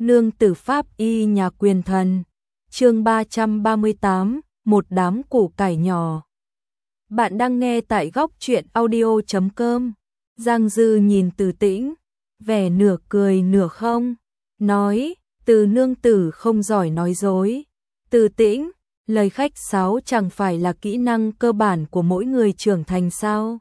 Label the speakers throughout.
Speaker 1: Nương tử pháp y nhà quyền thần. Chương 338, một đám củ cải nhỏ. Bạn đang nghe tại góc truyện audio.com. Giang Dư nhìn Từ Tĩnh, vẻ nửa cười nửa không, nói, Từ nương tử không giỏi nói dối. Từ Tĩnh, lời khách sáo chẳng phải là kỹ năng cơ bản của mỗi người trưởng thành sao?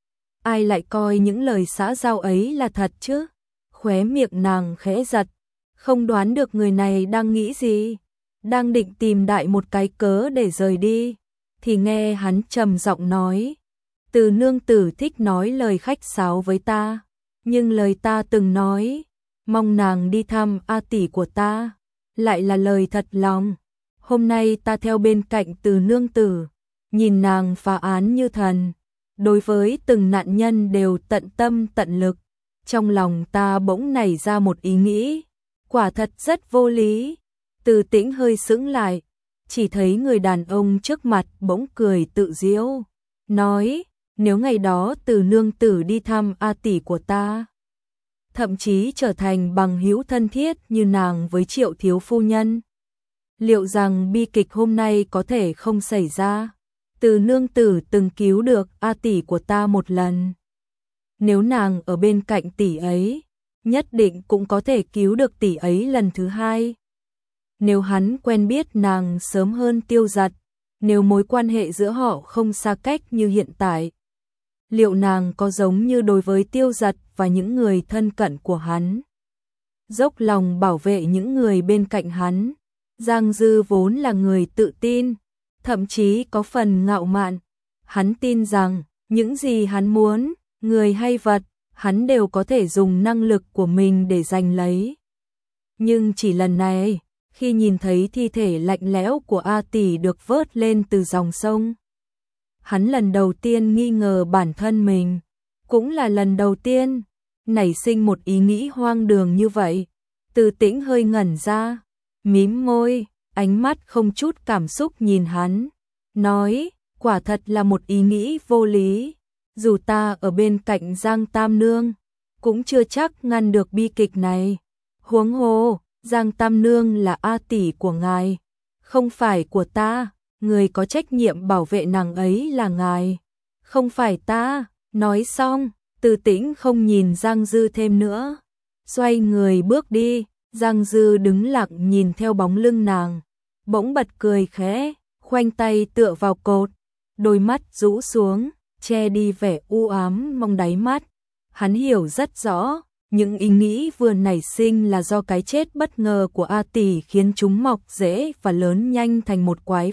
Speaker 1: Ai lại coi những lời xã giao ấy là thật chứ? Khóe miệng nàng khẽ giật, không đoán được người này đang nghĩ gì. Đang định tìm đại một cái cớ để rời đi, thì nghe hắn trầm giọng nói, Từ nương tử thích nói lời khách sáo với ta, nhưng lời ta từng nói, mong nàng đi thăm A tỷ của ta, lại là lời thật lòng. Hôm nay ta theo bên cạnh Từ nương tử, nhìn nàng phá án như thần, đối với từng nạn nhân đều tận tâm tận lực. Trong lòng ta bỗng nảy ra một ý nghĩ, quả thật rất vô lý. Từ Tĩnh hơi sững lại, chỉ thấy người đàn ông trước mặt bỗng cười tự giễu, nói, nếu ngày đó Từ nương tử đi thăm A tỷ của ta, thậm chí trở thành bằng hữu thân thiết như nàng với Triệu thiếu phu nhân, liệu rằng bi kịch hôm nay có thể không xảy ra? Từ nương tử từng cứu được A tỷ của ta một lần, nếu nàng ở bên cạnh tỷ ấy, nhất định cũng có thể cứu được tỷ ấy lần thứ hai. Nếu hắn quen biết nàng sớm hơn Tiêu Dật, nếu mối quan hệ giữa họ không xa cách như hiện tại, liệu nàng có giống như đối với Tiêu Dật và những người thân cận của hắn, dốc lòng bảo vệ những người bên cạnh hắn? Giang Dư vốn là người tự tin, thậm chí có phần ngạo mạn. Hắn tin rằng, những gì hắn muốn, người hay vật, hắn đều có thể dùng năng lực của mình để giành lấy. Nhưng chỉ lần này, khi nhìn thấy thi thể lạnh lẽo của A tỷ được vớt lên từ dòng sông, hắn lần đầu tiên nghi ngờ bản thân mình, cũng là lần đầu tiên nảy sinh một ý nghĩ hoang đường như vậy. Từ Tĩnh hơi ngẩn ra, mím môi, ánh mắt không chút cảm xúc nhìn hắn, nói, quả thật là một ý nghĩ vô lý, dù ta ở bên cạnh Giang Tam Nương, cũng chưa chắc ngăn được bi kịch này. Huống hồ, Giang Tam Nương là A tỷ của ngài, không phải của ta, người có trách nhiệm bảo vệ nàng ấy là ngài, không phải ta. Nói xong, Từ Tĩnh không nhìn Giang Dư thêm nữa, xoay người bước đi. Giang Dư đứng lặng nhìn theo bóng lưng nàng, bỗng bật cười khẽ, khoanh tay tựa vào cột, đôi mắt rũ xuống, che đi vẻ u ám mong đáy mắt. Hắn hiểu rất rõ, những ý nghĩ vừa nảy sinh là do cái chết bất ngờ của A tỷ khiến chúng mọc rễ và lớn nhanh thành một quái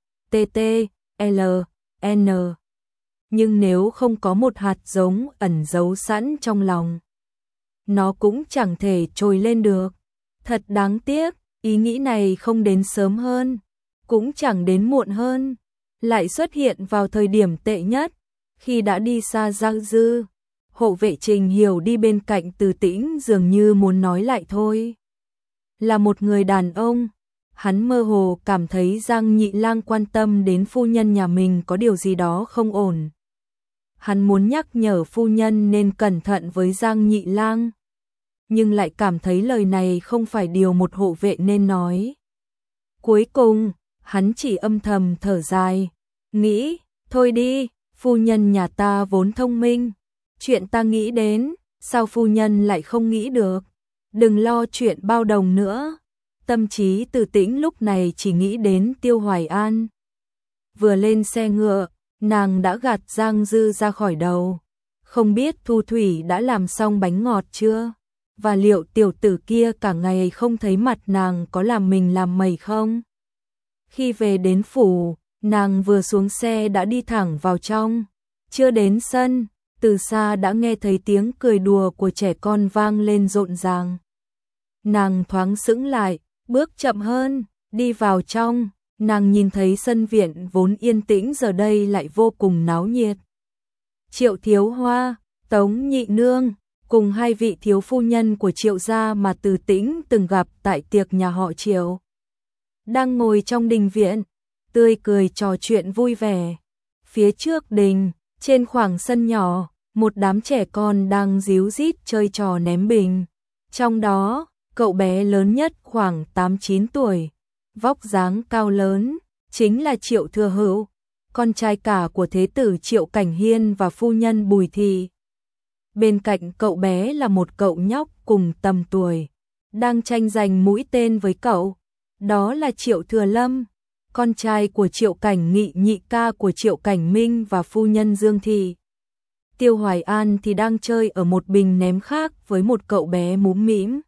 Speaker 1: VTTLN. Nhưng nếu không có một hạt giống ẩn giấu sẵn trong lòng, nó cũng chẳng thể trồi lên được. Thật đáng tiếc, ý nghĩ này không đến sớm hơn, cũng chẳng đến muộn hơn, lại xuất hiện vào thời điểm tệ nhất, khi đã đi xa Giang Dư. Hộ vệ Trình Hiểu đi bên cạnh Từ Tĩnh dường như muốn nói lại thôi. Là một người đàn ông, hắn mơ hồ cảm thấy Giang Nhị Lang quan tâm đến phu nhân nhà mình có điều gì đó không ổn. Hắn muốn nhắc nhở phu nhân nên cẩn thận với Giang Nhị Lang, nhưng lại cảm thấy lời này không phải điều một hộ vệ nên nói. Cuối cùng, hắn chỉ âm thầm thở dài, nghĩ, thôi đi, phu nhân nhà ta vốn thông minh, chuyện ta nghĩ đến, sao phu nhân lại không nghĩ được, đừng lo chuyện bao đồng nữa. Tâm trí Từ Tĩnh lúc này chỉ nghĩ đến Tiêu Hoài An. Vừa lên xe ngựa, nàng đã gạt Giang Dư ra khỏi đầu, không biết Thu Thủy đã làm xong bánh ngọt chưa? Và liệu tiểu tử kia cả ngày không thấy mặt nàng có làm mình làm mẩy không? Khi về đến phủ, nàng vừa xuống xe đã đi thẳng vào trong. Chưa đến sân, từ xa đã nghe thấy tiếng cười đùa của trẻ con vang lên rộn ràng. Nàng thoáng sững lại, bước chậm hơn, đi vào trong. Nàng nhìn thấy sân viện vốn yên tĩnh giờ đây lại vô cùng náo nhiệt. Triệu Thiếu Hoa, Tống Nhị Nương, cùng hai vị thiếu phu nhân của Triệu gia mà Từ Tĩnh từng gặp tại tiệc nhà họ Triệu, đang ngồi trong đình viện, tươi cười trò chuyện vui vẻ. Phía trước đình, trên khoảng sân nhỏ, một đám trẻ con đang ríu rít chơi trò ném bình. Trong đó, Cậu bé lớn nhất khoảng 8-9 tuổi, vóc dáng cao lớn, chính là Triệu Thừa Hữu, con trai cả của thế tử Triệu Cảnh Hiên và phu nhân Bùi Thị. Bên cạnh cậu bé là một cậu nhóc cùng tầm tuổi, đang tranh giành mũi tên với cậu, đó là Triệu Thừa Lâm, con trai của Triệu Cảnh Nghị, nhị ca của Triệu Cảnh Minh và phu nhân Dương Thị. Tiêu Hoài An thì đang chơi ở một bình ném khác với một cậu bé múm mĩm.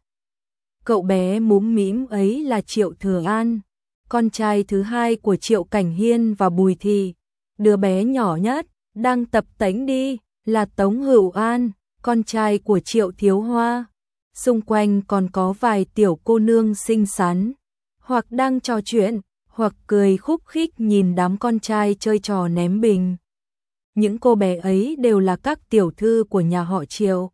Speaker 1: Cậu bé múm mĩm ấy là Triệu Thừa An, con trai thứ hai của Triệu Cảnh Hiên và Bùi Thị. Đứa bé nhỏ nhất, đang tập tễnh đi, là Tống Hữu An, con trai của Triệu Thiếu Hoa. Xung quanh còn có vài tiểu cô nương xinh xắn, hoặc đang trò chuyện, hoặc cười khúc khích nhìn đám con trai chơi trò ném bình. Những cô bé ấy đều là các tiểu thư của nhà họ Triệu.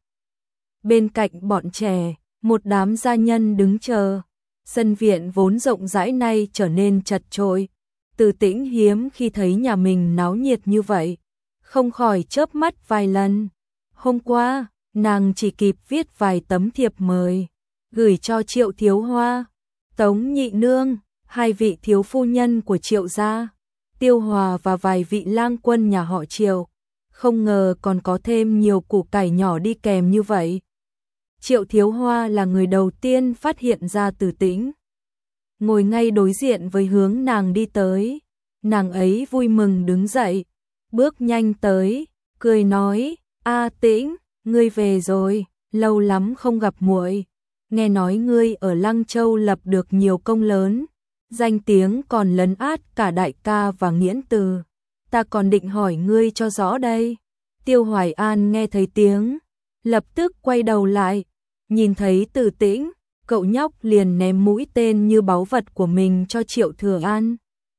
Speaker 1: Bên cạnh bọn trẻ, một đám gia nhân đứng chờ. Sân viện vốn rộng rãi nay trở nên chật chội. Từ Tĩnh hiếm khi thấy nhà mình náo nhiệt như vậy, không khỏi chớp mắt vài lần. Hôm qua, nàng chỉ kịp viết vài tấm thiệp mời, gửi cho Triệu Thiếu Hoa, Tống Nhị Nương, hai vị thiếu phu nhân của Triệu gia, Tiêu Hòa và vài vị lang quân nhà họ Triệu. Không ngờ còn có thêm nhiều củ cải nhỏ đi kèm như vậy. Triệu Thiếu Hoa là người đầu tiên phát hiện ra Từ Tĩnh, ngồi ngay đối diện với hướng nàng đi tới. Nàng ấy vui mừng đứng dậy, bước nhanh tới, cười nói: "A Tĩnh, ngươi về rồi, lâu lắm không gặp muội. Nghe nói ngươi ở Lăng Châu lập được nhiều công lớn, danh tiếng còn lấn át cả đại ca và Nghiễn Từ. Ta còn định hỏi ngươi cho rõ đây." Tiêu Hoài An nghe thấy tiếng, lập tức quay đầu lại, nhìn thấy Từ Tĩnh, cậu nhóc liền ném mũi tên như báu vật của mình cho Triệu Thừa An,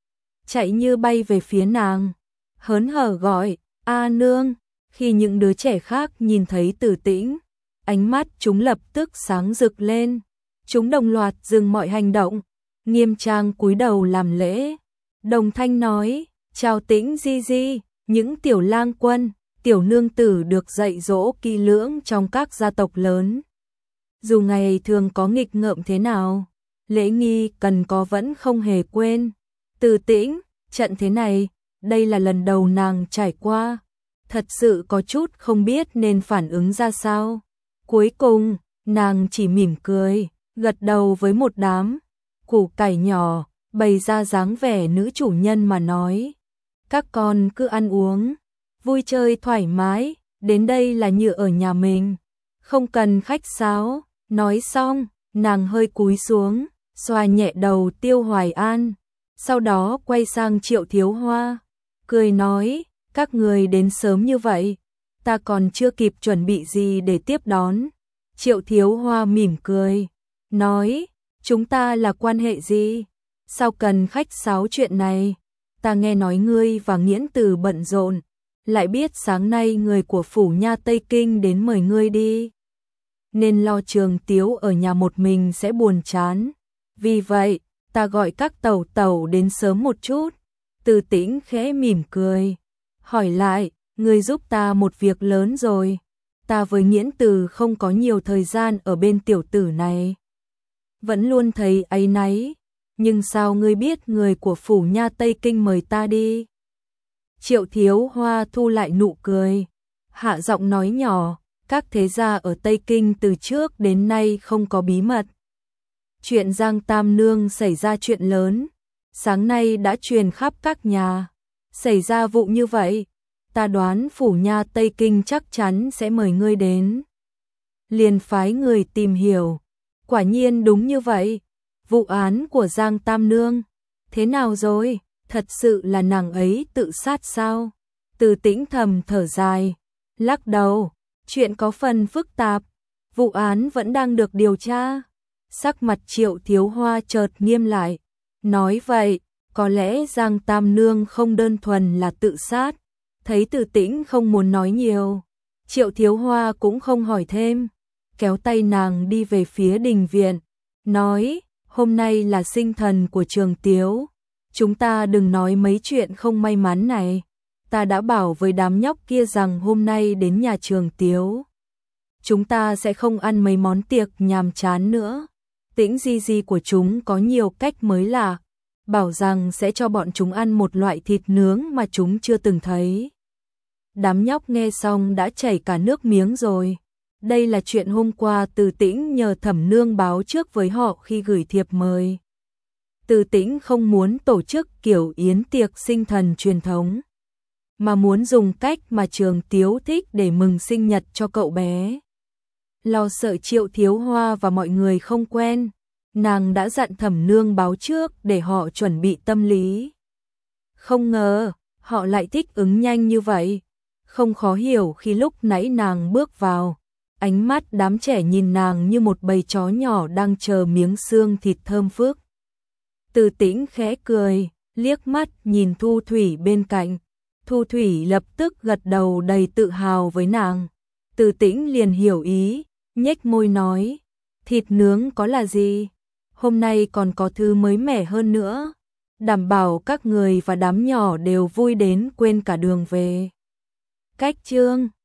Speaker 1: chạy như bay về phía nàng, hớn hở gọi: "A nương!" Khi những đứa trẻ khác nhìn thấy Từ Tĩnh, ánh mắt chúng lập tức sáng rực lên, chúng đồng loạt dừng mọi hành động, nghiêm trang cúi đầu làm lễ, đồng thanh nói: "Chào Tĩnh di di." Những tiểu lang quân, tiểu nương tử được dạy dỗ kỹ lưỡng trong các gia tộc lớn, dù ngày thường có nghịch ngợm thế nào, lễ nghi cần có vẫn không hề quên. Từ Tĩnh, trận thế này, đây là lần đầu nàng trải qua, thật sự có chút không biết nên phản ứng ra sao. Cuối cùng, nàng chỉ mỉm cười, gật đầu với một đám củ cải nhỏ, bày ra dáng vẻ nữ chủ nhân mà nói: "Các con cứ ăn uống, vui chơi thoải mái, đến đây là như ở nhà mình, không cần khách sáo." Nói xong, nàng hơi cúi xuống, xoa nhẹ đầu Tiêu Hoài An, sau đó quay sang Triệu Thiếu Hoa, cười nói: "Các người đến sớm như vậy, ta còn chưa kịp chuẩn bị gì để tiếp đón." Triệu Thiếu Hoa mỉm cười, nói: "Chúng ta là quan hệ gì? Sao cần khách sáo chuyện này? Ta nghe nói ngươi và Nghiễn Từ bận rộn, lại biết sáng nay người của phủ nha Tây Kinh đến mời ngươi đi, nên lo Trường Tiếu ở nhà một mình sẽ buồn chán. Vì vậy, ta gọi các tẩu tẩu đến sớm một chút." Từ Tĩnh khẽ mỉm cười, hỏi lại: "Ngươi giúp ta một việc lớn rồi. Ta với Nghiễn Từ không có nhiều thời gian ở bên tiểu tử này, vẫn luôn thấy áy náy, nhưng sao ngươi biết người của phủ nha Tây Kinh mời ta đi?" Triệu Thiếu Hoa thu lại nụ cười, hạ giọng nói nhỏ: "Các thế gia ở Tây Kinh từ trước đến nay không có bí mật. Chuyện Giang Tam Nương xảy ra chuyện lớn, sáng nay đã truyền khắp các nhà. Xảy ra vụ như vậy, ta đoán phủ nha Tây Kinh chắc chắn sẽ mời ngươi đến. Liền phái người tìm hiểu. Quả nhiên đúng như vậy. Vụ án của Giang Tam Nương, thế nào rồi? Thật sự là nàng ấy tự sát sao?" Từ Tĩnh thầm thở dài, lắc đầu: "Chuyện có phần phức tạp, vụ án vẫn đang được điều tra." Sắc mặt Triệu Thiếu Hoa chợt nghiêm lại, nói: "Vậy, có lẽ Giang Tam Nương không đơn thuần là tự sát." Thấy Từ Tĩnh không muốn nói nhiều, Triệu Thiếu Hoa cũng không hỏi thêm, kéo tay nàng đi về phía đình viện, nói: "Hôm nay là sinh thần của Trường Tiếu, chúng ta đừng nói mấy chuyện không may mắn này. Ta đã bảo với đám nhóc kia rằng hôm nay đến nhà Trường Tiếu, chúng ta sẽ không ăn mấy món tiệc nhàm chán nữa. Tĩnh di di của chúng có nhiều cách mới lạ, bảo rằng sẽ cho bọn chúng ăn một loại thịt nướng mà chúng chưa từng thấy. Đám nhóc nghe xong đã chảy cả nước miếng rồi. Đây là chuyện hôm qua Từ Tĩnh nhờ Thẩm Nương báo trước với họ khi gửi thiệp mời. Từ Tĩnh không muốn tổ chức kiểu yến tiệc sinh thần truyền thống, mà muốn dùng cách mà Trường Tiếu thích để mừng sinh nhật cho cậu bé. Lo sợ Triệu Thiếu Hoa và mọi người không quen, nàng đã dặn Thẩm Nương báo trước để họ chuẩn bị tâm lý. Không ngờ, họ lại thích ứng nhanh như vậy. Không khó hiểu khi lúc nãy nàng bước vào, ánh mắt đám trẻ nhìn nàng như một bầy chó nhỏ đang chờ miếng xương thịt thơm phức. Từ Tĩnh khẽ cười, liếc mắt nhìn Thu Thủy bên cạnh. Thu Thủy lập tức gật đầu đầy tự hào với nàng. Từ Tĩnh liền hiểu ý, nhếch môi nói, thịt nướng có là gì? Hôm nay còn có thứ mới mẻ hơn nữa. Đảm bảo các người và đám nhỏ đều vui đến quên cả đường về. Cách chương